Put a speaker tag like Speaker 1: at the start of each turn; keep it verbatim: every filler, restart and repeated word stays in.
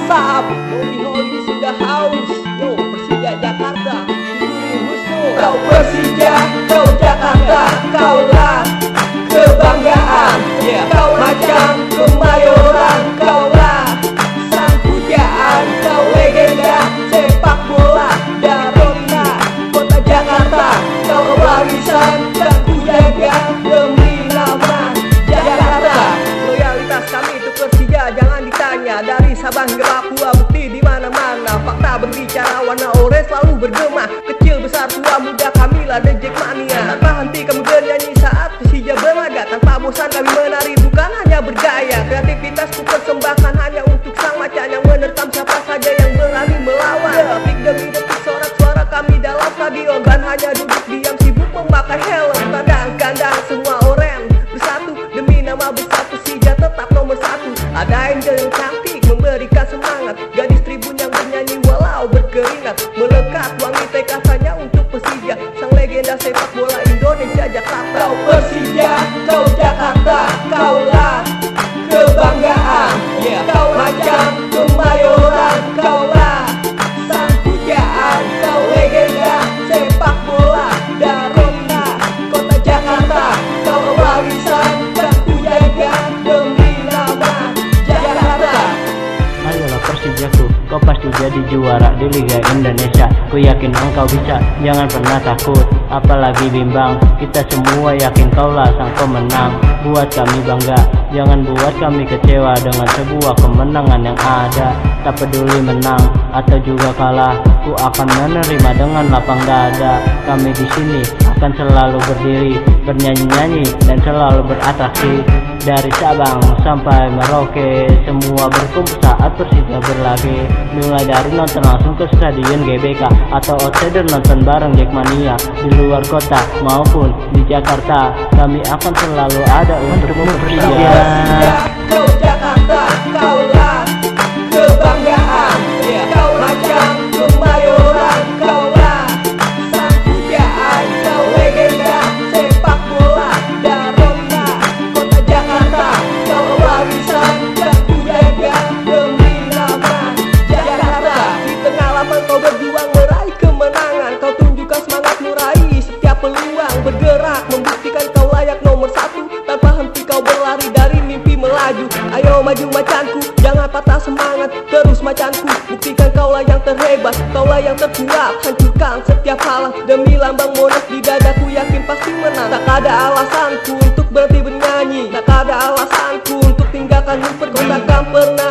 Speaker 1: WhatsApp. Holy Holy sudah haus. Yo Persija Jakarta, Syukuri Husnu. Kau Persija, kau Jakarta, kaulah kebanggaan. Yeah. Kau macam Kemayoran, kaulah sang pujaan. Kau legenda sepak bola Darona kota Jakarta. Kau warisan dan ku jaga demi nama Jakarta. Loyalitas kami untuk Persija jangan ditanya. Dari Sabang hingga Papua bukti di mana-mana. Fakta berbicara, warna oranye selalu bergema. Kecil besar tua muda kamilah The Jackmania. Tanpa henti kami bernyanyi saat Persija berlaga. Tanpa bosan kami menari bukan hanya bergaya. Kreativitas ku persembahkan hanya untuk sang macan yang menerkam siapa saja yang berani melawan. Detik demi detik sorak suara kami dalam stadion. Dan hanya duduk diam sibuk memakai helm. Kandang-kandang semua oren bersatu demi nama besar Persija tetap nomor satu. Ada angel yang cantik memberikan semangat. Gadis tribun yang bernyanyi walau berkeringat. Melekat wangi tekadnya untuk Persija, sang legenda sepak bola Indonesia Jakarta. Kau Persija, kau Jakarta, kaulah kebanggaan. Yeah. Kau macam Kemayoran, kaulah sang pujaan. Kau legenda sepak bola Darona kota Jakarta. Kau warisan dan ku jaga demi nama Jakarta.
Speaker 2: Ayolah Persijaku, kau pasti jadi juara di Liga Indonesia. Ku yakin engkau bisa, jangan pernah takut, apalagi bimbang. Kita semua yakin kaulah sang pemenang. Buat kami bangga, jangan buat kami kecewa dengan sebuah kemenangan yang ada. Tak peduli menang atau juga kalah, ku akan menerima dengan lapang dada. Kami di sini akan selalu berdiri, bernyanyi-nyanyi dan selalu beratraksi. Dari Sabang sampai Merauke, semua berkumpul saat Persija berlaga. Mulai dari nonton langsung ke stadion G B K atau outsider nonton bareng Jackmania. Di luar kota maupun di Jakarta, kami akan selalu ada untukmu Persija.
Speaker 1: Kau Jakarta, kaulah kebanggaan. Yeah. Kau macam Kemayoran, kaulah sang pujaan. Kau legenda sepak bola Darona kota Jakarta. Kau warisan dan ku jaga demi nama Jakarta. Di tengah lapang kau berjuang meraih kemenangan. Kau tunjukkan semangat meraih setiap peluang. Bergerak membuktikan kau layak nomor satu. Tanpa henti kau berlari dari mimpi melaju. Ayo maju macanku, jangan patah semangat. Terus macanku, buktikan kaulah yang terhebat. Kaulah yang terkuat, hancurkan setiap halang. Demi lambang Monas di dadaku yakin pasti menang. Tak ada alasanku untuk berhenti bernyanyi. Tak ada alasanku untuk tinggalkan Hoover. Kau takkan pernah